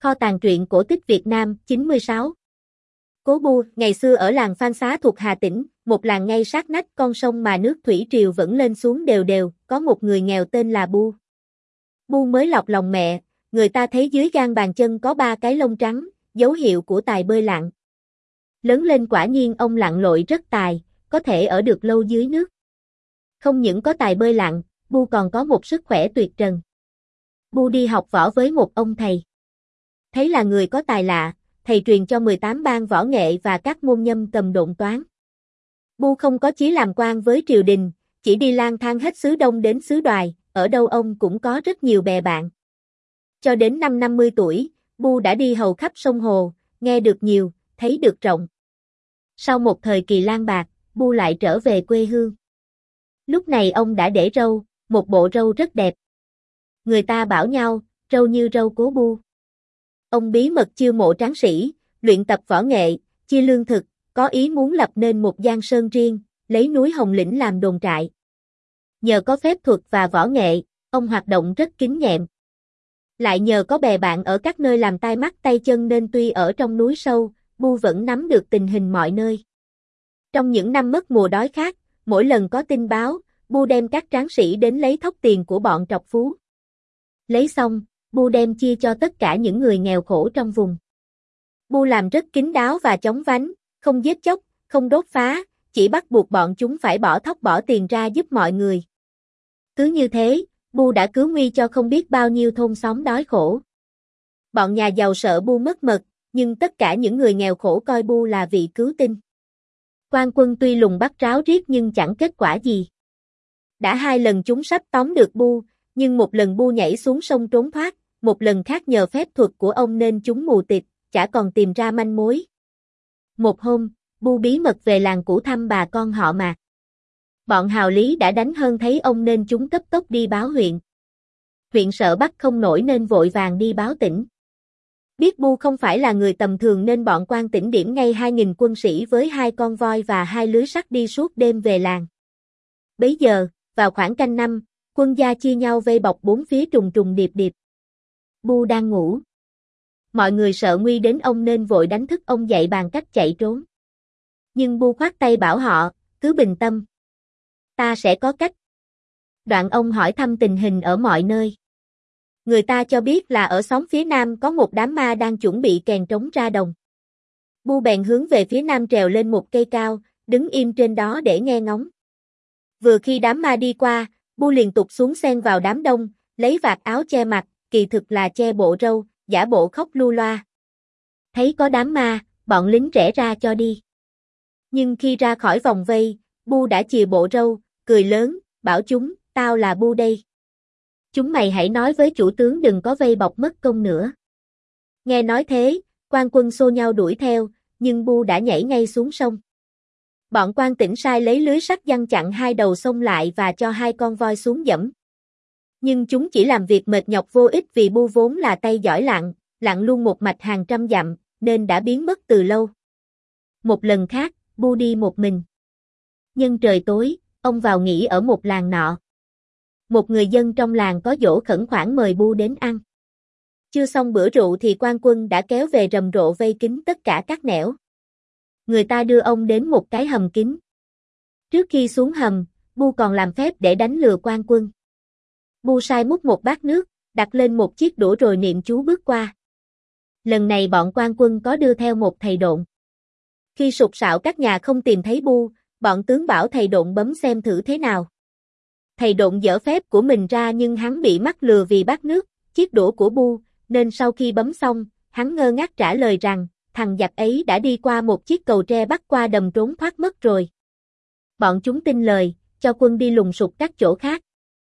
Kho tàng truyện cổ tích Việt Nam 96. Cố Bu, ngày xưa ở làng Phan Xá thuộc Hà Tĩnh, một làng ngay sát nách con sông mà nước thủy triều vẫn lên xuống đều đều, có một người nghèo tên là Bu. Bu mới lọt lòng mẹ, người ta thấy dưới gang bàn chân có 3 cái lông trắng, dấu hiệu của tài bơi lặn. Lớn lên quả nhiên ông lặn lội rất tài, có thể ở được lâu dưới nước. Không những có tài bơi lặn, Bu còn có một sức khỏe tuyệt trần. Bu đi học võ với một ông thầy. Thấy là người có tài lạ, thầy truyền cho 18 ban võ nghệ và các môn nhâm cầm độn toán. Bu không có chí làm quan với triều đình, chỉ đi lang thang hết xứ Đông đến xứ Đoài, ở đâu ông cũng có rất nhiều bè bạn. Cho đến năm 50 tuổi, Bu đã đi hầu khắp sông hồ, nghe được nhiều, thấy được rộng. Sau một thời kỳ lang bạc, Bu lại trở về quê hương. Lúc này ông đã để râu, một bộ râu rất đẹp. Người ta bảo nhau, râu như râu Cố Bu. Ông bí mật chiêu mộ tráng sĩ, luyện tập võ nghệ, chia lương thực, có ý muốn lập nên một giang sơn riêng, lấy núi Hồng Lĩnh làm đồn trại. Nhờ có phép thuật và võ nghệ, ông hoạt động rất kín nhẹm. Lại nhờ có bè bạn ở các nơi làm tai mắt tay chân nên tuy ở trong núi sâu, Bu vẫn nắm được tình hình mọi nơi. Trong những năm mất mùa đói khát, mỗi lần có tin báo, Bu đem các tráng sĩ đến lấy thóc tiền của bọn trọc phú. Lấy xong, Bu đem chia cho tất cả những người nghèo khổ trong vùng. Bu làm rất kín đáo và chóng vánh, không giết chóc, không đốt phá, chỉ bắt buộc bọn chúng phải bỏ thóc bỏ tiền ra giúp mọi người. Cứ như thế, Bu đã cứu nguy cho không biết bao nhiêu thôn xóm đói khổ. Bọn nhà giàu sợ Bu mất mật, nhưng tất cả những người nghèo khổ coi Bu là vị cứu tinh. Quan quân tuy lùng bắt ráo riết nhưng chẳng kết quả gì. Đã 2 lần chúng sắp tóm được Bu, nhưng một lần Bu nhảy xuống sông trốn thoát, một lần khác nhờ phép thuật của ông nên chúng mù tịt, chả còn tìm ra manh mối. Một hôm, Bu bí mật về làng cũ thăm bà con họ Mạc. Bọn hào lý đã đánh hơn thấy ông nên chúng cấp tốc đi báo huyện. Huyện sợ bắt không nổi nên vội vàng đi báo tỉnh. Biết Bu không phải là người tầm thường nên bọn quan tỉnh điểm ngay 2.000 quân sĩ với 2 con voi và 2 lưới sắt đi suốt đêm về làng. Bấy giờ, vào khoảng canh 5, quân gia chia nhau vây bọc 4 phía trùng trùng điệp điệp. Bu đang ngủ. Mọi người sợ nguy đến ông nên vội đánh thức ông dậy bàn cách chạy trốn. Nhưng Bu khoát tay bảo họ, cứ bình tâm. Ta sẽ có cách. Đoạn ông hỏi thăm tình hình ở mọi nơi. Người ta cho biết là ở xóm phía nam có một đám ma đang chuẩn bị kèn trống ra đồng. Bu bèn hướng về phía nam trèo lên một cây cao, đứng im trên đó để nghe ngóng. Vừa khi đám ma đi qua, Bu liền tụt xuống xen vào đám đông, lấy vạt áo che mặt, kỳ thực là che bộ râu, giả bộ khóc lu loa. Thấy có đám ma, bọn lính rẽ ra cho đi. Nhưng khi ra khỏi vòng vây, Bu đã chìa bộ râu, cười lớn, bảo chúng, tao là Bu đây. Chúng mày hãy nói với chủ tướng đừng có vây bọc mất công nữa. Nghe nói thế, quan quân xô nhau đuổi theo, nhưng Bu đã nhảy ngay xuống sông. Bọn quan tỉnh sai lấy lưới sắt giăng chặn 2 đầu sông lại và cho 2 con voi xuống dẫm. Nhưng chúng chỉ làm việc mệt nhọc vô ích vì Bu vốn là tay giỏi lặn, lặn luôn một mạch hàng trăm dặm, nên đã biến mất từ lâu. Một lần khác, Bu đi một mình. Nhân trời tối, ông vào nghỉ ở một làng nọ. Một người dân trong làng có giỗ khẩn khoản mời Bu đến ăn. Chưa xong bữa rượu thì quan quân đã kéo về rầm rộ vây kín tất cả các nẻo. Người ta đưa ông đến một cái hầm kín. Trước khi xuống hầm, Bu còn làm phép để đánh lừa quan quân. Bu sai múc một bát nước, đặt lên một chiếc đũa rồi niệm chú bước qua. Lần này bọn quan quân có đưa theo một thầy độn. Khi sục sạo các nhà không tìm thấy Bu, bọn tướng bảo thầy độn bấm xem thử thế nào. Thầy độn dở phép của mình ra nhưng hắn bị mắc lừa vì bát nước, chiếc đũa của Bu, nên sau khi bấm xong, hắn ngơ ngác trả lời rằng, thằng giặc ấy đã đi qua một chiếc cầu tre bắt qua đầm trốn thoát mất rồi. Bọn chúng tin lời, cho quân đi lùng sục các chỗ khác.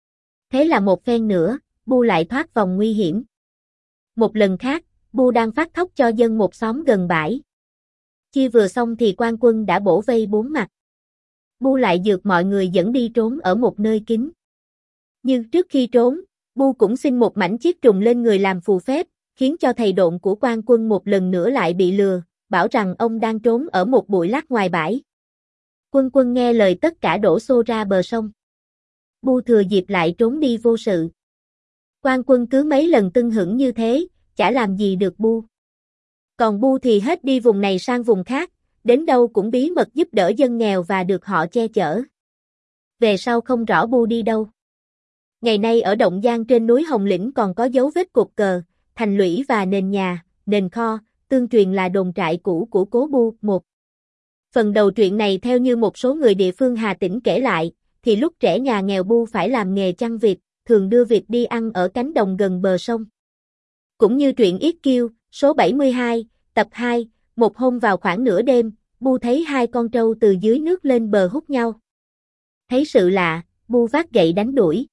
Thế là một phen nữa, Bu lại thoát vòng nguy hiểm. Một lần khác, Bu đang phát thóc cho dân một xóm gần bãi. Chia vừa xong thì quan quân đã bổ vây 4 mặt. Bu lại dược mọi người dẫn đi trốn ở một nơi kín. Nhưng trước khi trốn, Bu cũng xin một mảnh chiếc trùng lên người làm phù phép, khiến cho thầy độn của quan quân một lần nữa lại bị lừa, bảo rằng ông đang trốn ở một bụi lát ngoài bãi. Quân nghe lời tất cả đổ xô ra bờ sông. Bu thừa dịp lại trốn đi vô sự. Quan quân cứ mấy lần tưng hửng như thế, chả làm gì được Bu. Còn Bu thì hết đi vùng này sang vùng khác, đến đâu cũng bí mật giúp đỡ dân nghèo và được họ che chở. Về sau không rõ Bu đi đâu. Ngày nay ở Động Giang trên núi Hồng Lĩnh còn có dấu vết cột cờ, thành lũy và nền nhà, nền kho, tương truyền là đồn trại cũ của Cố Bu. Một phần đầu truyện này theo như một số người địa phương Hà Tĩnh kể lại, thì lúc trẻ nhà nghèo Bu phải làm nghề chăn vịt, thường đưa vịt đi ăn ở cánh đồng gần bờ sông. Cũng như truyện Yết Kiêu, số 72, tập 2, một hôm vào khoảng nửa đêm, Bu thấy hai con trâu từ dưới nước lên bờ hút nhau. Thấy sự lạ, Bu vác gậy đánh đuổi.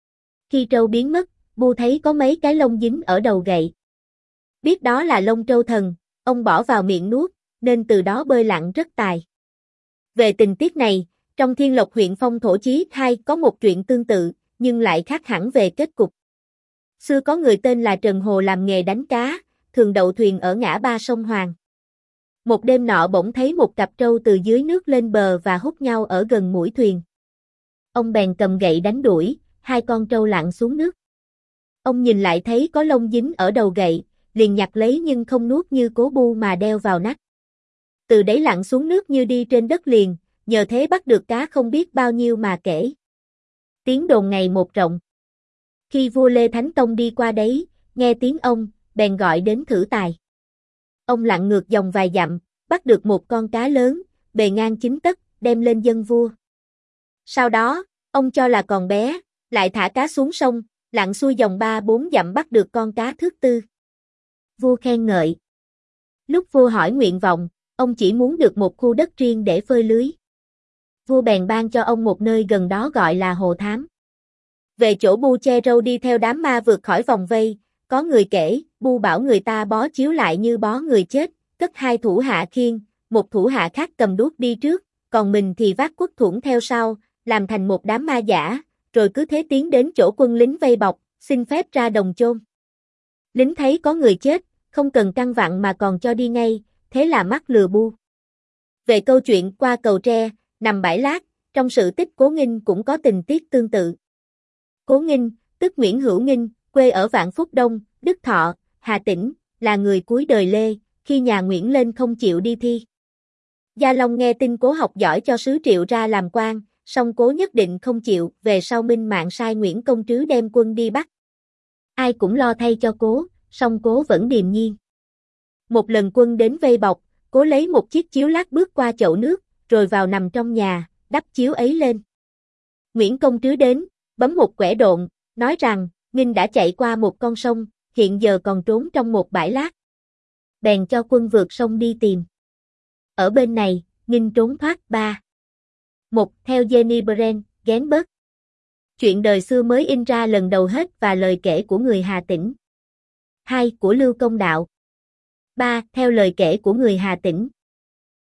Khi trâu biến mất, Bu thấy có mấy cái lông dính ở đầu gậy. Biết đó là lông trâu thần, ông bỏ vào miệng nuốt, nên từ đó bơi lặn rất tài. Về tình tiết này, trong Thiên Lộc huyện Phong Thổ Chí 2 có một chuyện tương tự, nhưng lại khác hẳn về kết cục. Xưa có người tên là Trần Hồ làm nghề đánh cá, thường đậu thuyền ở ngã ba sông Hoàng. Một đêm nọ bỗng thấy một cặp trâu từ dưới nước lên bờ và hút nhau ở gần mũi thuyền. Ông bèn cầm gậy đánh đuổi, hai con trâu lặn xuống nước. Ông nhìn lại thấy có lông dính ở đầu gậy, liền nhặt lấy nhưng không nuốt như Cố Bu mà đeo vào nách. Từ đấy lặn xuống nước như đi trên đất liền, nhờ thế bắt được cá không biết bao nhiêu mà kể. Tiếng đồn ngày một rộng. Khi vua Lê Thánh Tông đi qua đấy, nghe tiếng ông, bèn gọi đến thử tài. Ông lặn ngược dòng vài dặm, bắt được một con cá lớn, bề ngang 9 tấc, đem lên dâng vua. Sau đó, ông cho là còn bé, lại thả cá xuống sông, lặn xuôi dòng 3-4 dặm bắt được con cá thước tư. Vua khen ngợi. Lúc vua hỏi nguyện vọng, ông chỉ muốn được một khu đất riêng để phơi lưới. Vua bèn ban cho ông một nơi gần đó gọi là Hồ Thám. Về chỗ Bu che râu đi theo đám ma vượt khỏi vòng vây, có người kể, Bu bảo người ta bó chiếu lại như bó người chết, cất hai thủ hạ khiêng, một thủ hạ khác cầm đuốc đi trước, còn mình thì vác quất thủng theo sau, làm thành một đám ma giả, rồi cứ thế tiến đến chỗ quân lính vây bọc, xin phép ra đồng chôn. Lính thấy có người chết, không cần căn vặn mà còn cho đi ngay, thế là mắc lừa Bu. Về câu chuyện qua cầu tre, nằm bãi lát, trong sự tích Cố Nghinh cũng có tình tiết tương tự. Cố Nghinh, tức Nguyễn Hữu Nghinh, quê ở Vạn Phúc Đông, Đức Thọ, Hà Tĩnh, là người cuối đời Lê, khi nhà Nguyễn lên không chịu đi thi. Gia Long nghe tin Cố học giỏi cho sứ Triệu ra làm quan, song Cố nhất định không chịu, về sau Minh Mạng sai Nguyễn Công Trứ đem quân đi bắt. Ai cũng lo thay cho Cố, song Cố vẫn điềm nhiên. Một lần quân đến vây bọc, Cố lấy một chiếc chiếu lát bước qua chậu nước, rồi vào nằm trong nhà, đắp chiếu ấy lên. Nguyễn Công Trứ đến, bấm một quẻ độn, nói rằng, Nghinh đã chạy qua một con sông, hiện giờ còn trốn trong một bãi lát. Bèn cho quân vượt sông đi tìm. Ở bên này, Nghinh trốn thoát. 3. Một, theo Jenny Brand, Genberg. Chuyện đời xưa mới in ra lần đầu hết và lời kể của người Hà Tĩnh. 2. Của Lưu Công Đạo. 3. Theo lời kể của người Hà Tĩnh.